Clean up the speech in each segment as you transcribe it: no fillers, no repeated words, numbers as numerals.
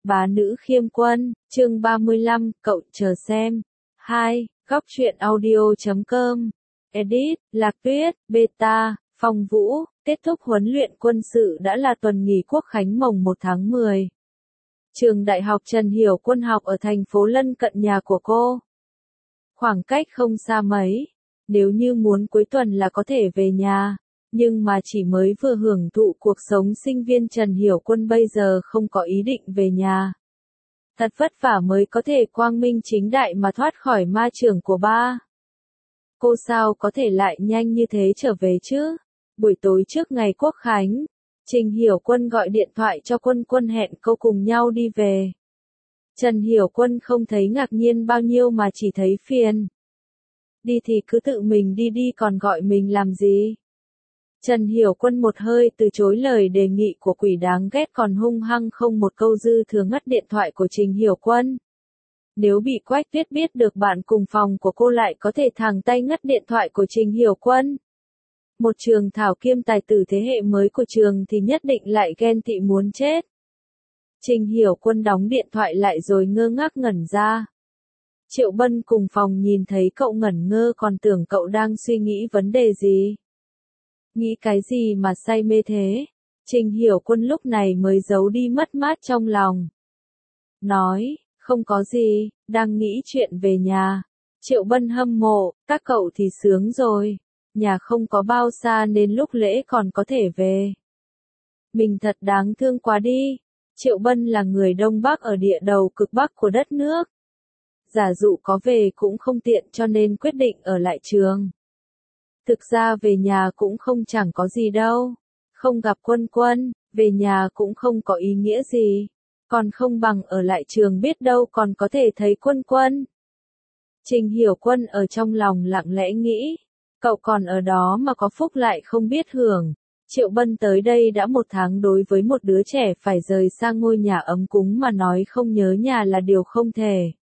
Bá nữ khiêm quân, chương 35, cậu chờ xem. 2. Góc truyện audio.com. Edit, Lạc Tuyết, Beta, Phong Vũ. Kết thúc huấn luyện quân sự đã là tuần nghỉ Quốc khánh mồng 1 tháng 10. Trường Đại học Trần Hiểu Quân học ở thành phố lân cận nhà của cô. Khoảng cách không xa mấy. Nếu như muốn cuối tuần là có thể về nhà. Nhưng mà chỉ mới vừa hưởng thụ cuộc sống sinh viên Trần Hiểu Quân bây giờ không có ý định về nhà. Thật vất vả mới có thể quang minh chính đại mà thoát khỏi ma chưởng của ba. Cô sao có thể lại nhanh như thế trở về chứ? Buổi tối trước ngày Quốc khánh, Trình Hiểu Quân gọi điện thoại cho Quân Quân hẹn cô cùng nhau đi về. Trần Hiểu Quân không thấy ngạc nhiên bao nhiêu mà chỉ thấy phiền. Đi thì cứ tự mình đi đi còn gọi mình làm gì? Trần Hiểu Quân một hơi từ chối lời đề nghị của quỷ đáng ghét còn hung hăng không một câu dư thừa ngắt điện thoại của Trình Hiểu Quân. Nếu bị Quách Tuyết biết được bạn cùng phòng của cô lại có thể thẳng tay ngắt điện thoại của Trình Hiểu Quân. Một trường thảo kiêm tài tử thế hệ mới của trường thì nhất định lại ghen tị muốn chết. Trình Hiểu Quân đóng điện thoại lại rồi ngơ ngác ngẩn ra. Triệu Bân cùng phòng nhìn thấy cậu ngẩn ngơ còn tưởng cậu đang suy nghĩ vấn đề gì. Nghĩ cái gì mà say mê thế? Trình Hiểu Quân lúc này mới giấu đi mất mát trong lòng. Nói, không có gì, đang nghĩ chuyện về nhà. Triệu Bân hâm mộ, các cậu thì sướng rồi. Nhà không có bao xa nên lúc lễ còn có thể về. Mình thật đáng thương quá đi. Triệu Bân là người Đông Bắc ở địa đầu cực Bắc của đất nước. Giả dụ có về cũng không tiện cho nên quyết định ở lại trường. Thực ra về nhà cũng không chẳng có gì đâu. Không gặp Quân Quân, về nhà cũng không có ý nghĩa gì. Còn không bằng ở lại trường biết đâu còn có thể thấy Quân Quân. Trình Hiểu Quân ở trong lòng lặng lẽ nghĩ. Cậu còn ở đó mà có phúc lại không biết hưởng. Triệu Bân tới đây đã 1 tháng đối với một đứa trẻ phải rời xa ngôi nhà ấm cúng mà nói không nhớ nhà là điều không thể.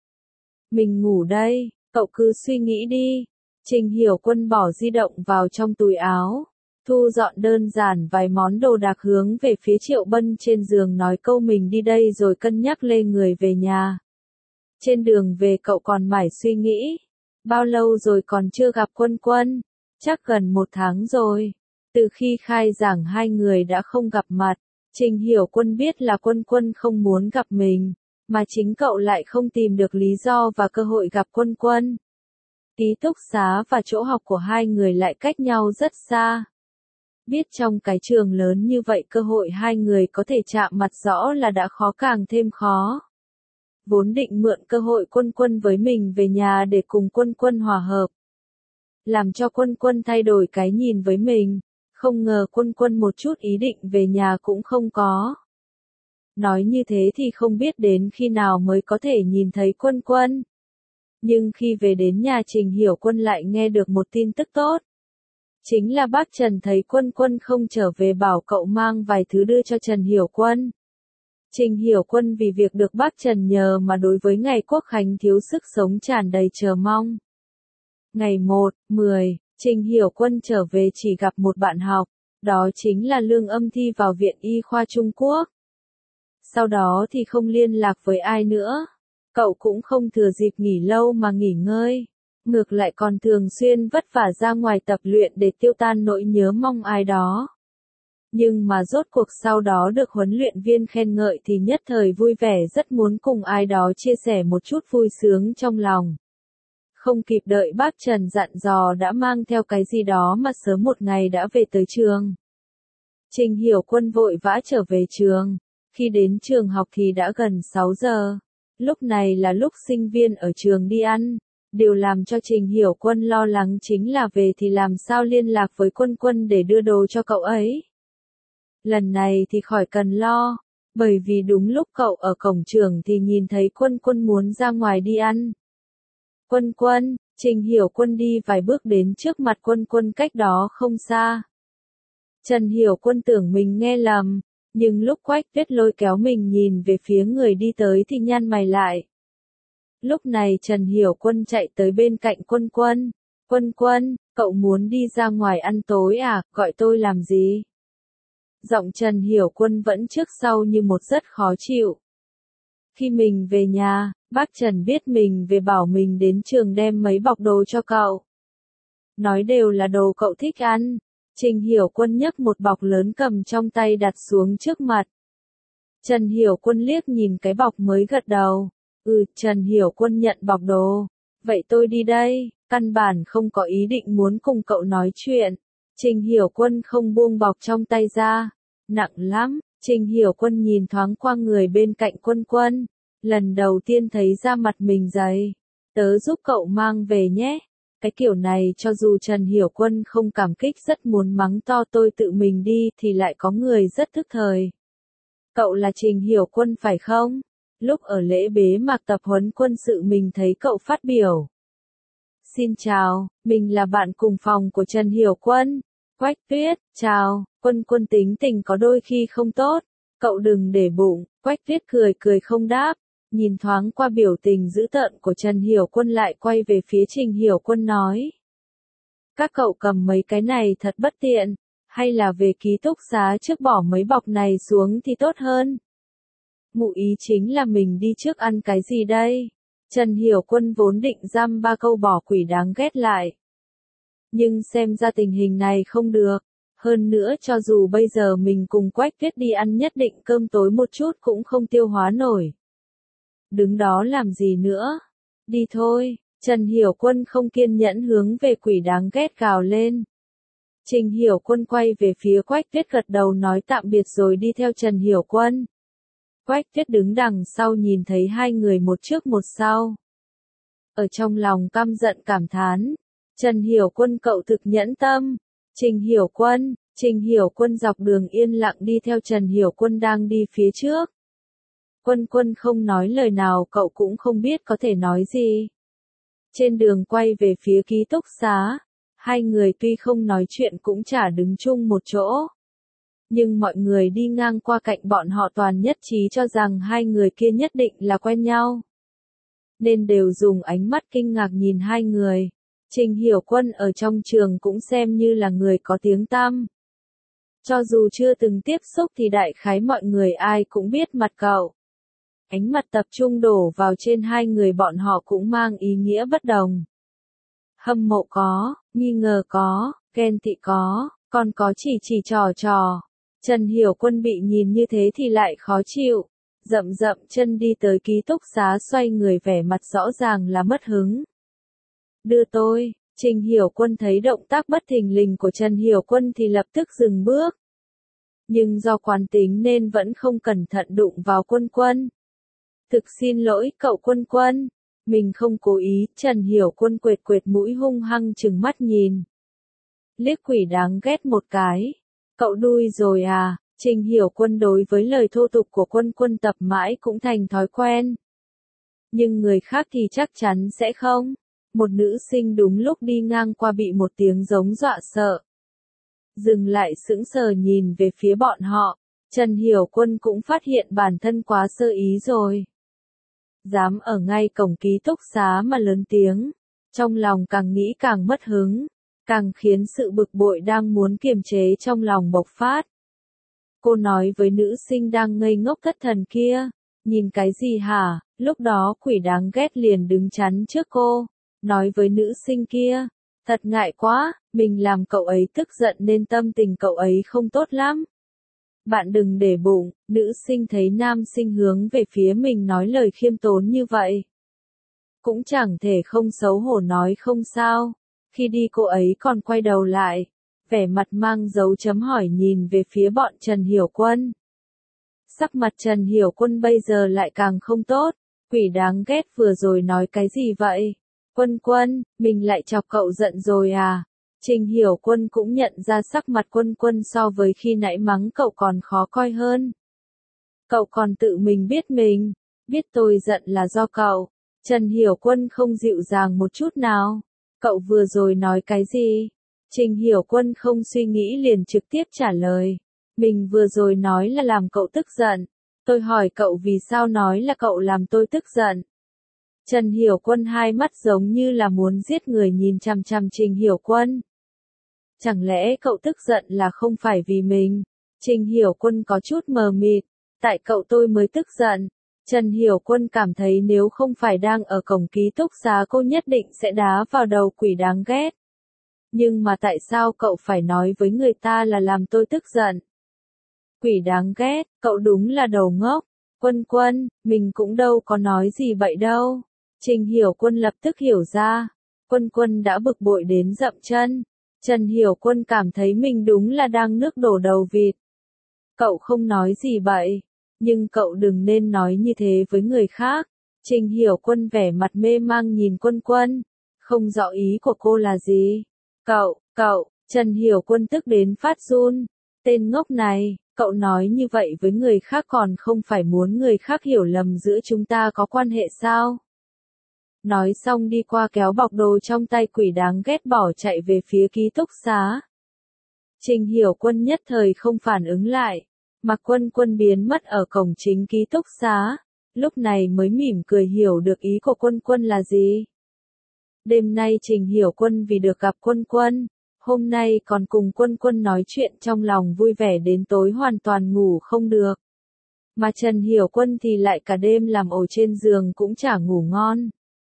Mình ngủ đây, cậu cứ suy nghĩ đi. Trình Hiểu Quân bỏ di động vào trong túi áo, thu dọn đơn giản vài món đồ đạc hướng về phía Triệu Bân trên giường nói câu mình đi đây rồi cân nhắc lê người về nhà. Trên đường về cậu còn mải suy nghĩ, bao lâu rồi còn chưa gặp Quân Quân, chắc gần 1 tháng rồi. Từ khi khai giảng hai người đã không gặp mặt, Trình Hiểu Quân biết là Quân Quân không muốn gặp mình, mà chính cậu lại không tìm được lý do và cơ hội gặp Quân Quân. Ký túc xá và chỗ học của hai người lại cách nhau rất xa. Biết trong cái trường lớn như vậy cơ hội hai người có thể chạm mặt rõ là đã khó càng thêm khó. Vốn định mượn cơ hội Quân Quân với mình về nhà để cùng Quân Quân hòa hợp. Làm cho Quân Quân thay đổi cái nhìn với mình, không ngờ Quân Quân một chút ý định về nhà cũng không có. Nói như thế thì không biết đến khi nào mới có thể nhìn thấy Quân Quân. Nhưng khi về đến nhà Trình Hiểu Quân lại nghe được một tin tức tốt. Chính là bác Trần thấy Quân Quân không trở về bảo cậu mang vài thứ đưa cho Trần Hiểu Quân. Trình Hiểu Quân vì việc được bác Trần nhờ mà đối với ngày Quốc khánh thiếu sức sống tràn đầy chờ mong. Ngày 1/10, Trình Hiểu Quân trở về chỉ gặp một bạn học, đó chính là Lương Âm thi vào Viện Y khoa Trung Quốc. Sau đó thì không liên lạc với ai nữa. Cậu cũng không thừa dịp nghỉ lâu mà nghỉ ngơi. Ngược lại còn thường xuyên vất vả ra ngoài tập luyện để tiêu tan nỗi nhớ mong ai đó. Nhưng mà rốt cuộc sau đó được huấn luyện viên khen ngợi thì nhất thời vui vẻ rất muốn cùng ai đó chia sẻ một chút vui sướng trong lòng. Không kịp đợi bác Trần dặn dò đã mang theo cái gì đó mà sớm một ngày đã về tới trường. Trình Hiểu Quân vội vã trở về trường. Khi đến trường học thì đã gần 6 giờ. Lúc này là lúc sinh viên ở trường đi ăn. Điều làm cho Trình Hiểu Quân lo lắng chính là về thì làm sao liên lạc với Quân Quân để đưa đồ cho cậu ấy. Lần này thì khỏi cần lo, bởi vì đúng lúc cậu ở cổng trường thì nhìn thấy Quân Quân muốn ra ngoài đi ăn. Quân Quân, Trình Hiểu Quân đi vài bước đến trước mặt Quân Quân cách đó không xa. Trần Hiểu Quân tưởng mình nghe lầm, nhưng lúc Quách Tuyết lôi kéo mình nhìn về phía người đi tới thì nhăn mày lại. Lúc này Trần Hiểu Quân chạy tới bên cạnh Quân Quân. Quân Quân, cậu muốn đi ra ngoài ăn tối à, gọi tôi làm gì? Giọng Trần Hiểu Quân vẫn trước sau như một rất khó chịu. Khi mình về nhà, bác Trần biết mình về bảo mình đến trường đem mấy bọc đồ cho cậu. Nói đều là đồ cậu thích ăn. Trình Hiểu Quân nhấc một bọc lớn cầm trong tay đặt xuống trước mặt. Trần Hiểu Quân liếc nhìn cái bọc mới gật đầu. Trần Hiểu Quân nhận bọc đồ. Vậy tôi đi đây, căn bản không có ý định muốn cùng cậu nói chuyện. Trình Hiểu Quân không buông bọc trong tay ra. Nặng lắm, Trình Hiểu Quân nhìn thoáng qua người bên cạnh Quân Quân. Lần đầu tiên thấy da mặt mình dày. Tớ giúp cậu mang về nhé. Cái kiểu này cho dù Trần Hiểu Quân không cảm kích rất muốn mắng to tôi tự mình đi thì lại có người rất thức thời. Cậu là Trình Hiểu Quân phải không? Lúc ở lễ bế mạc tập huấn quân sự mình thấy cậu phát biểu. Xin chào, mình là bạn cùng phòng của Trần Hiểu Quân. Quách Tuyết, chào, Quân Quân tính tình có đôi khi không tốt. Cậu đừng để bụng, Quách Tuyết cười cười không đáp. Nhìn thoáng qua biểu tình dữ tợn của Trần Hiểu Quân lại quay về phía Trình Hiểu Quân nói. Các cậu cầm mấy cái này thật bất tiện, hay là về ký túc xá trước bỏ mấy bọc này xuống thì tốt hơn. Ngụ ý chính là mình đi trước ăn cái gì đây? Trần Hiểu Quân vốn định giam ba câu bỏ quỷ đáng ghét lại. Nhưng xem ra tình hình này không được. Hơn nữa cho dù bây giờ mình cùng Quách Tuyết đi ăn nhất định cơm tối một chút cũng không tiêu hóa nổi. Đứng đó làm gì nữa? Đi thôi, Trần Hiểu Quân không kiên nhẫn hướng về quỷ đáng ghét gào lên. Trình Hiểu Quân quay về phía Quách Tuyết gật đầu nói tạm biệt rồi đi theo Trần Hiểu Quân. Quách Tuyết đứng đằng sau nhìn thấy hai người một trước một sau. Ở trong lòng căm giận cảm thán. Trần Hiểu Quân cậu thực nhẫn tâm. Trình Hiểu Quân dọc đường yên lặng đi theo Trần Hiểu Quân đang đi phía trước. Quân Quân không nói lời nào cậu cũng không biết có thể nói gì. Trên đường quay về phía ký túc xá, hai người tuy không nói chuyện cũng chả đứng chung một chỗ. Nhưng mọi người đi ngang qua cạnh bọn họ toàn nhất trí cho rằng hai người kia nhất định là quen nhau. Nên đều dùng ánh mắt kinh ngạc nhìn hai người. Trình Hiểu Quân ở trong trường cũng xem như là người có tiếng tăm. Cho dù chưa từng tiếp xúc thì đại khái mọi người ai cũng biết mặt cậu. Ánh mặt tập trung đổ vào trên hai người bọn họ cũng mang ý nghĩa bất đồng. Hâm mộ có, nghi ngờ có, ghen tị có, còn có chỉ trò. Trần Hiểu Quân bị nhìn như thế thì lại khó chịu. Dậm chân đi tới ký túc xá xoay người vẻ mặt rõ ràng là mất hứng. Đưa tôi, Trình Hiểu Quân thấy động tác bất thình lình của Trần Hiểu Quân thì lập tức dừng bước. Nhưng do quán tính nên vẫn không cẩn thận đụng vào Quân Quân. Thực xin lỗi cậu Quân Quân, mình không cố ý, Trần Hiểu Quân quệt mũi hung hăng trừng mắt nhìn. Liếc quỷ đáng ghét một cái. Cậu đuôi rồi à? Trình Hiểu Quân đối với lời thô tục của Quân Quân tập mãi cũng thành thói quen. Nhưng người khác thì chắc chắn sẽ không. Một nữ sinh đúng lúc đi ngang qua bị một tiếng giống dọa sợ. Dừng lại sững sờ nhìn về phía bọn họ. Trần Hiểu Quân cũng phát hiện bản thân quá sơ ý rồi. Dám ở ngay cổng ký túc xá mà lớn tiếng. Trong lòng càng nghĩ càng mất hứng. Càng khiến sự bực bội đang muốn kiềm chế trong lòng bộc phát. Cô nói với nữ sinh đang ngây ngốc thất thần kia. Nhìn cái gì hả? Lúc đó quỷ đáng ghét liền đứng chắn trước cô. Nói với nữ sinh kia. Thật ngại quá, mình làm cậu ấy tức giận nên tâm tình cậu ấy không tốt lắm. Bạn đừng để bụng, nữ sinh thấy nam sinh hướng về phía mình nói lời khiêm tốn như vậy. Cũng chẳng thể không xấu hổ nói không sao. Khi đi cô ấy còn quay đầu lại, vẻ mặt mang dấu chấm hỏi nhìn về phía bọn Trần Hiểu Quân. Sắc mặt Trần Hiểu Quân bây giờ lại càng không tốt, quỷ đáng ghét vừa rồi nói cái gì vậy? Quân Quân, mình lại chọc cậu giận rồi à? Trình Hiểu Quân cũng nhận ra sắc mặt Quân Quân so với khi nãy mắng cậu còn khó coi hơn. Cậu còn tự mình biết tôi giận là do cậu. Trần Hiểu Quân không dịu dàng một chút nào. Cậu vừa rồi nói cái gì? Trình Hiểu Quân không suy nghĩ liền trực tiếp trả lời. Mình vừa rồi nói là làm cậu tức giận. Tôi hỏi cậu vì sao nói là cậu làm tôi tức giận. Trần Hiểu Quân hai mắt giống như là muốn giết người nhìn chằm chằm Trình Hiểu Quân. Chẳng lẽ cậu tức giận là không phải vì mình? Trình Hiểu Quân có chút mờ mịt. Tại cậu tôi mới tức giận. Trần Hiểu Quân cảm thấy nếu không phải đang ở cổng ký túc xá cô nhất định sẽ đá vào đầu quỷ đáng ghét. Nhưng mà tại sao cậu phải nói với người ta là làm tôi tức giận? Quỷ đáng ghét, cậu đúng là đầu ngốc. Quân Quân, mình cũng đâu có nói gì vậy đâu. Trình Hiểu Quân lập tức hiểu ra. Quân Quân đã bực bội đến dậm chân. Trần Hiểu Quân cảm thấy mình đúng là đang nước đổ đầu vịt. Cậu không nói gì vậy, nhưng cậu đừng nên nói như thế với người khác. Trình Hiểu Quân vẻ mặt mê mang nhìn Quân Quân, không rõ ý của cô là gì. Cậu, Trần Hiểu Quân tức đến phát run. Tên ngốc này, cậu nói như vậy với người khác còn không phải muốn người khác hiểu lầm giữa chúng ta có quan hệ sao? Nói xong đi qua kéo bọc đồ trong tay quỷ đáng ghét bỏ chạy về phía ký túc xá. Trình Hiểu Quân nhất thời không phản ứng lại. Mạc Quân Quân biến mất ở cổng chính ký túc xá. Lúc này mới mỉm cười hiểu được ý của Quân Quân là gì. Đêm nay Trình Hiểu Quân vì được gặp Quân Quân, hôm nay còn cùng Quân Quân nói chuyện trong lòng vui vẻ đến tối hoàn toàn ngủ không được. Mà Trần Hiểu Quân thì lại cả đêm làm ổ trên giường cũng chả ngủ ngon.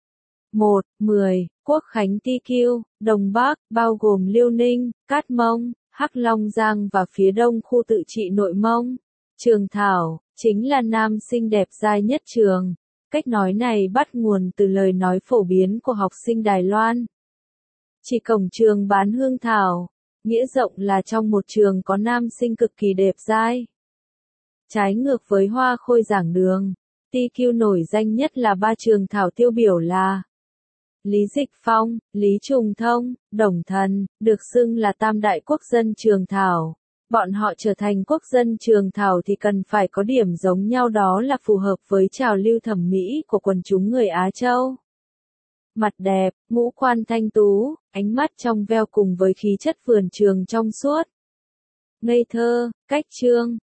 1-10, Quốc Khánh TQ, Đông Bắc, bao gồm Liêu Ninh, Cát Mông, Hắc Long Giang và phía đông khu tự trị Nội Mông. Trường Thảo, chính là nam sinh đẹp trai nhất trường. Cách nói này bắt nguồn từ lời nói phổ biến của học sinh Đài Loan. Chỉ cổng trường bán hương thảo, nghĩa rộng là trong một trường có nam sinh cực kỳ đẹp trai. Trái ngược với Hoa Khôi giảng đường, TQ nổi danh nhất là ba trường thảo tiêu biểu là Lý Dịch Phong, Lý Trùng Thông, Đồng Thần, được xưng là tam đại quốc dân trường thảo. Bọn họ trở thành quốc dân trường thảo thì cần phải có điểm giống nhau, đó là phù hợp với trào lưu thẩm mỹ của quần chúng người Á Châu. Mặt đẹp, ngũ quan thanh tú, ánh mắt trong veo cùng với khí chất vườn trường trong suốt. Ngây thơ, cách trương,